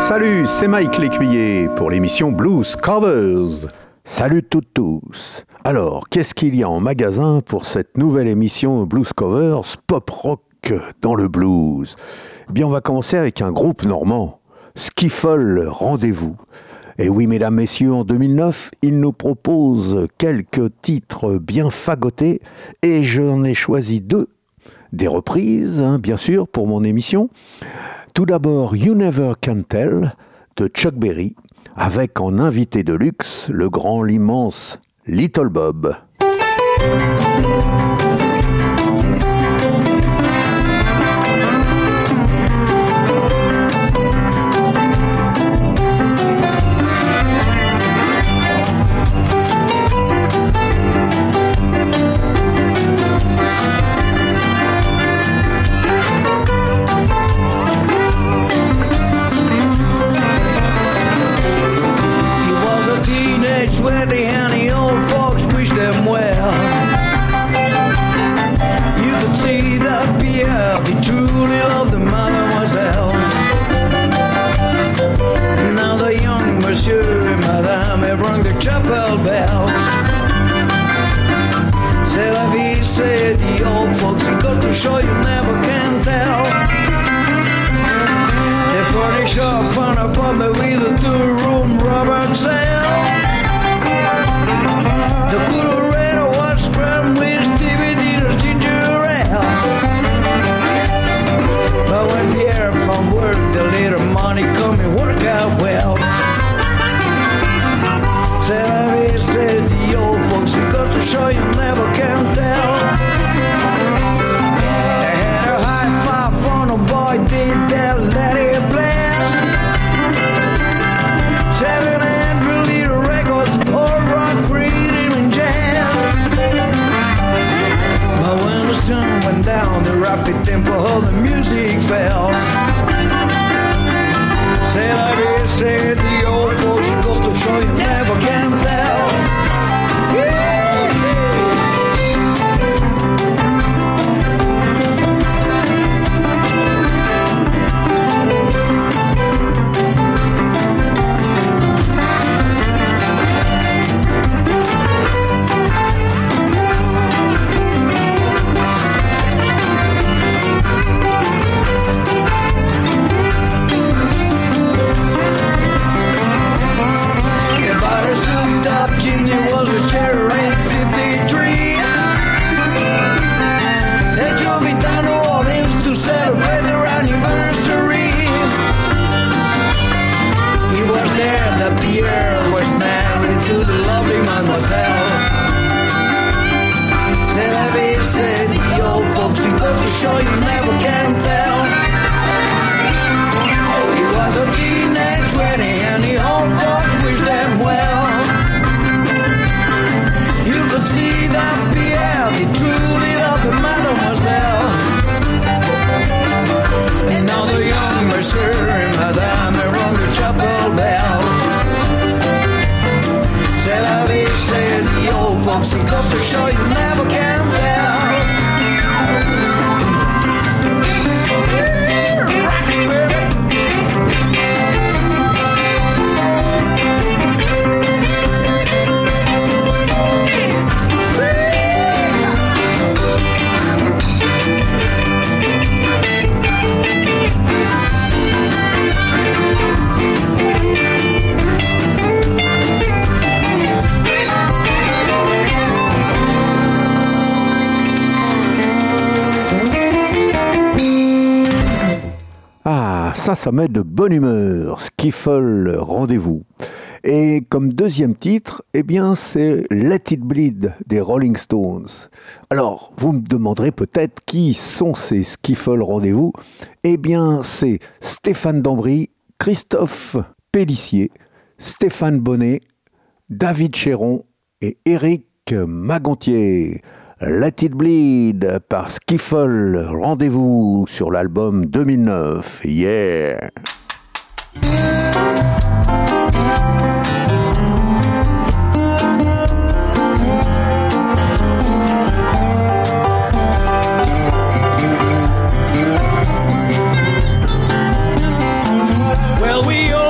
Salut, c'est Mike L'Écuyer pour l'émission Blues Covers. Salut toutes tous. Alors, qu'est-ce qu'il y a en magasin pour cette nouvelle émission Blues Covers pop rock dans le blues? Eh bien, on va commencer avec un groupe normand, Skiffle Rendez-vous. Et oui, mesdames, messieurs, en 2009, ils nous proposent quelques titres bien fagotés et j'en ai choisi deux. Des reprises, bien sûr, pour mon émission. Tout d'abord, You Never Can Tell de Chuck Berry, avec en invité de luxe le grand, l'immense Little Bob. Sweaty and the old folks wish them well. You could see that Pierre, he truly loved the mademoiselle. And now the young monsieur and madame have rung the chapel bell. C'est la vie, said the old folks, it goes to show you never can tell. They furnish up an apartment with a two-room rubber cell. The Colorado was crammed with Stevie Dinner's ginger ale. But when Pierre found work, the little money come and work out well. Said I said the old folks, it goes to show you never can tell. They had a high five on a boy, did that let it blast. 700 little records, all rock reading and jazz. But when the sun went down, the rapid tempo of the music fell. Said I said the old folks, it goes to show you never can tell. Chimney was a cherry 53. They drove it down New Orleans to celebrate their anniversary. It was there that Pierre was married to the lovely mademoiselle. C'est la vie, said the old folks, it goes to show you never can tell. He was a teenage wedding and the old folks wished them well. You could see that Pierre, he truly loved the mademoiselle. And now the young monsieur and madame are on the chapel bell. C'est la vie, said the old folks, it goes to show you never can tell. Rock it, baby. Ça met de bonne humeur, Skiffle Rendez-vous. Et comme deuxième titre, eh bien, c'est Let It Bleed des Rolling Stones. Alors, vous me demanderez peut-être qui sont ces Skiffle Rendez-vous. Eh bien, c'est Stéphane Dambry, Christophe Pélissier, Stéphane Bonnet, David Chéron et Éric Magontier. Let It Bleed par Skiffle Rendez-vous sur l'album 2009. Yeah! Well, we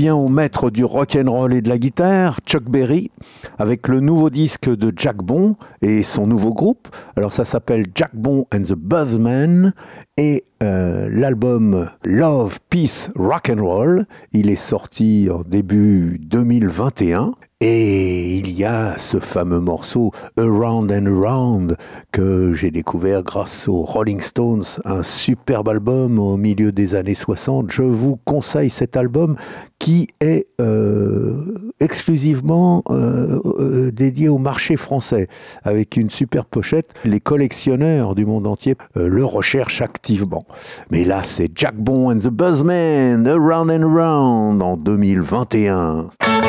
revient au maître du rock'n'roll et de la guitare, Chuck Berry, avec le nouveau disque de Jack Bon et son nouveau groupe. Alors ça s'appelle Jack Bon and the Buzzmen et l'album Love, Peace, Rock'n'Roll. Il est sorti en début 2021. Et il y a ce fameux morceau Around and Around que j'ai découvert grâce aux Rolling Stones, un superbe album au milieu des années 60. Je vous conseille cet album qui est exclusivement dédié au marché français, avec une super pochette. Les collectionneurs du monde entier le recherchent activement. Mais là, c'est Jack Bon and the Buzzmen, Around and Around en 2021.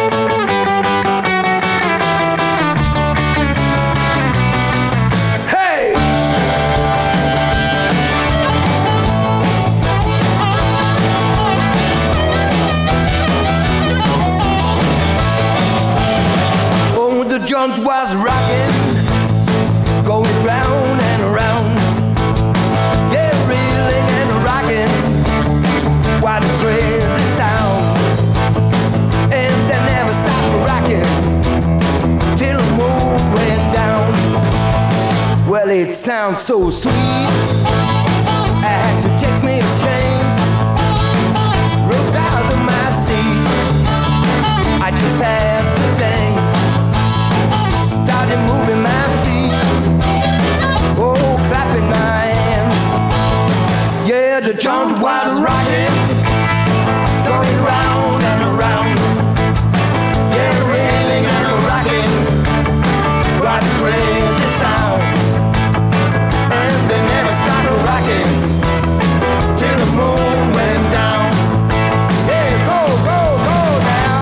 Joint was rocking, going round and around. Yeah, reeling and rocking, what a crazy sound. And they never stopped rocking till the moon went down. Well, it sounds so sweet, I had to take me a chance. Rose out of my seat, I just had to dance. Started moving my feet, oh, clapping my hands. Yeah, the joint was rocking, going round and around. Yeah, reeling and rocking, what a crazy sound. And they never stopped rocking till the moon went down. Yeah, go, go, go now.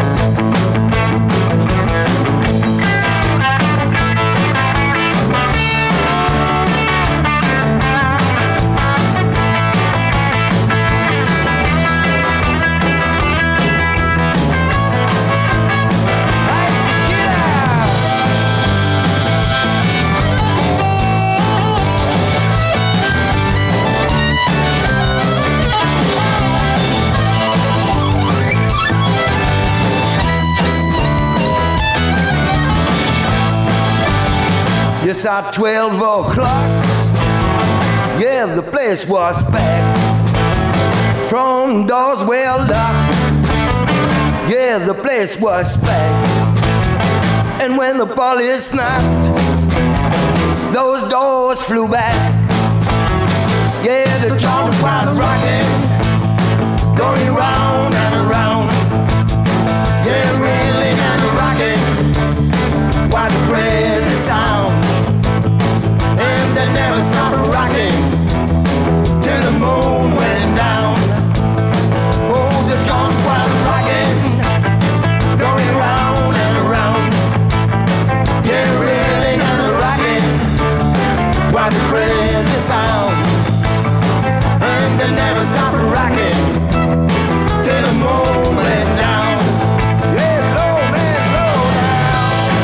Yes, at 12 o'clock, yeah, the place was packed. Front doors well locked, yeah, the place was packed. And when the police knocked, those doors flew back. Yeah, the joint was rocking, going round and around. Yeah, reeling and rocking, what a crazy sound. And they never stopped rocking till the moon went down. Oh, the joint was rocking, going round and around. Yeah, reeling and rocking, what a crazy sound. And they never stopped rocking till the moon went down. Yeah, blow, man, blow now.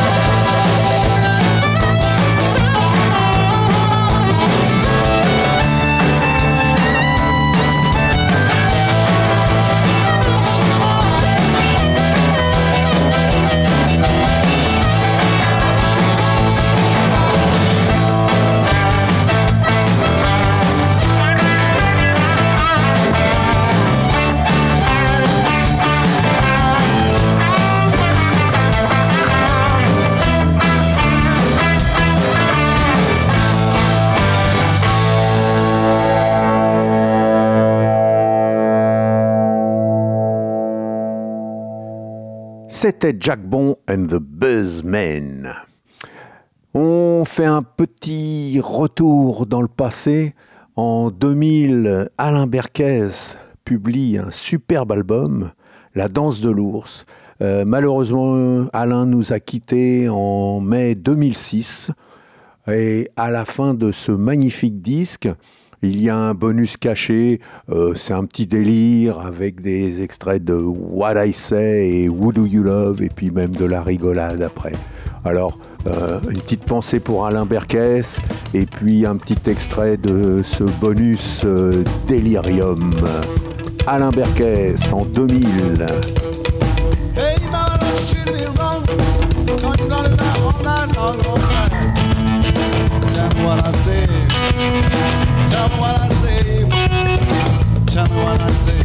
C'était Jack Bon and the Buzzmen. On fait un petit retour dans le passé. En 2000, Alain Berkez publie un superbe album, La danse de l'ours. Malheureusement, Alain nous a quittés en mai 2006. Et à la fin de ce magnifique disque, il y a un bonus caché, c'est un petit délire avec des extraits de What I Say et Who Do You Love et puis même de la rigolade après. Alors, une petite pensée pour Alain Berkez et puis un petit extrait de ce bonus Delirium. Alain Berquès en 2000. Hey, mama, don't you treat me wrong. Don't you run it all night long, all night. Tell me what I say. Tell me what I say. Tell me what I say.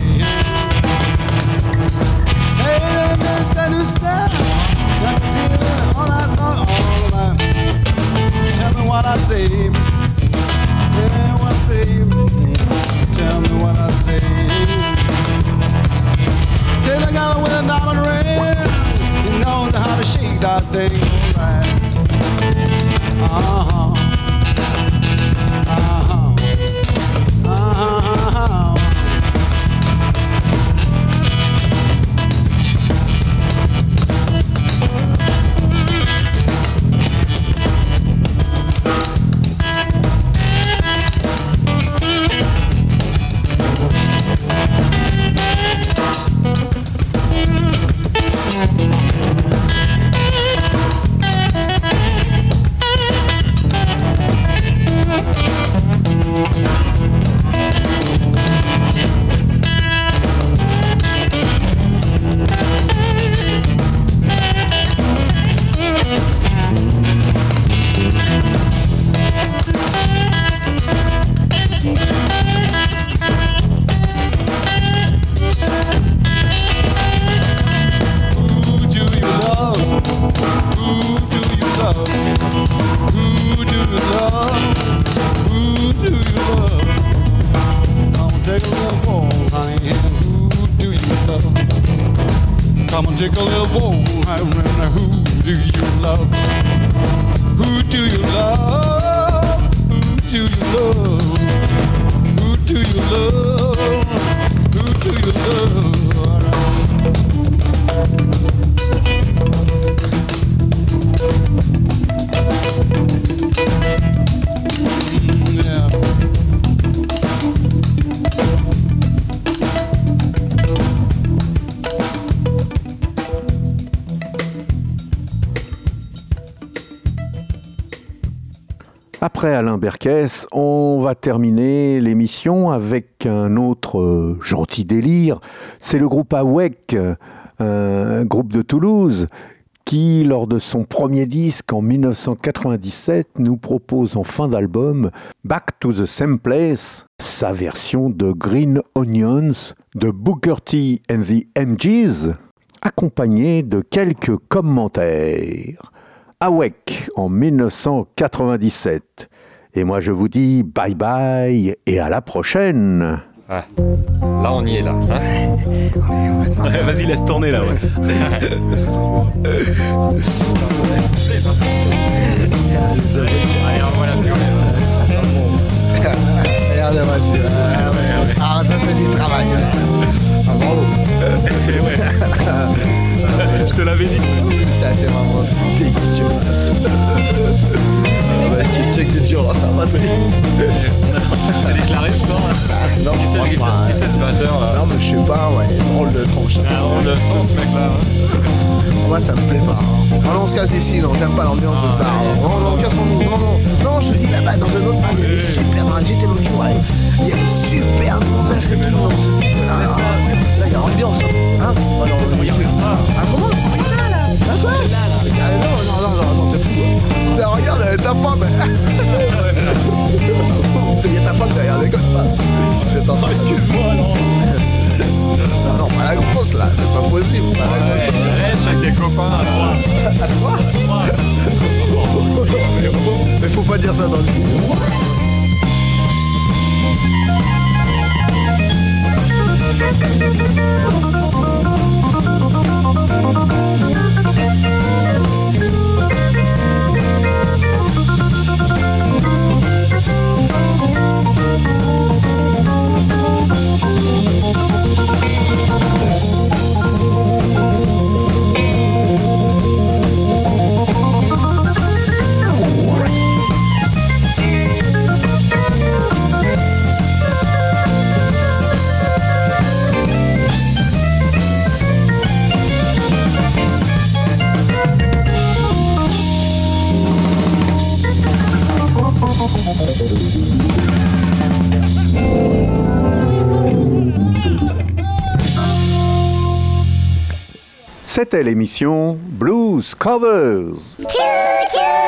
Hey, let me tell you something. Got to tell you all night long, all night. Tell me what I say. Yeah, what I say. Tell me what I say. Said I got to wear a diamond ring. You know how to shake that thing, right? Uh-huh. Uh-huh. Uh-huh. Come and take a little walk, honey. Who do you love? Who do you love? Who do you love? Who do you love? Who do you love? Yeah. Après Alain Berquès, on va terminer l'émission avec un autre gentil délire. C'est le groupe AWEC, un groupe de Toulouse, qui, lors de son premier disque en 1997, nous propose en fin d'album Back to the Same Place, sa version de Green Onions de Booker T and the MGs, accompagnée de quelques commentaires. AWEC en 1997. Et moi je vous dis bye bye et à la prochaine. Ah. Là on y est là. Hein. Vas-y laisse tourner là ouais. Allez envoie la Regardez-moi celui-là. Ah, ça fait du travail. Ah, bravo. Je te l'avais dit. Ça c'est vraiment dégueulasse. Check de dur dans sa batterie. Ça a déclaré ce soir là. Non, Qui c'est ce batteur là? Non mais je sais pas, ouais, drôle de tronche. Ah, drôle de son ce mec là. Moi ça me plaît pas. Hein. Non, on se casse d'ici, non, j'aime pas l'ambiance de ce bar. Non, cassons-nous, non, je te dis là-bas dans un autre bar, il y a des super dans j'étais l'autre jour, il y a des super gonzesses et tout. Là, il y a ambiance. Hein? Oh non, regarde pas. Ah, comment? Ah, quoi? Non, t'es fou. Hein. Regarde, ta femme. Il y a ta femme derrière les gosses, pas. Excuse-moi non. Non, pas la grosse là, c'est pas possible. Reste avec tes copains à toi. À toi? Mais faut pas dire ça dans le C'était l'émission Blues Covers. Choo choo.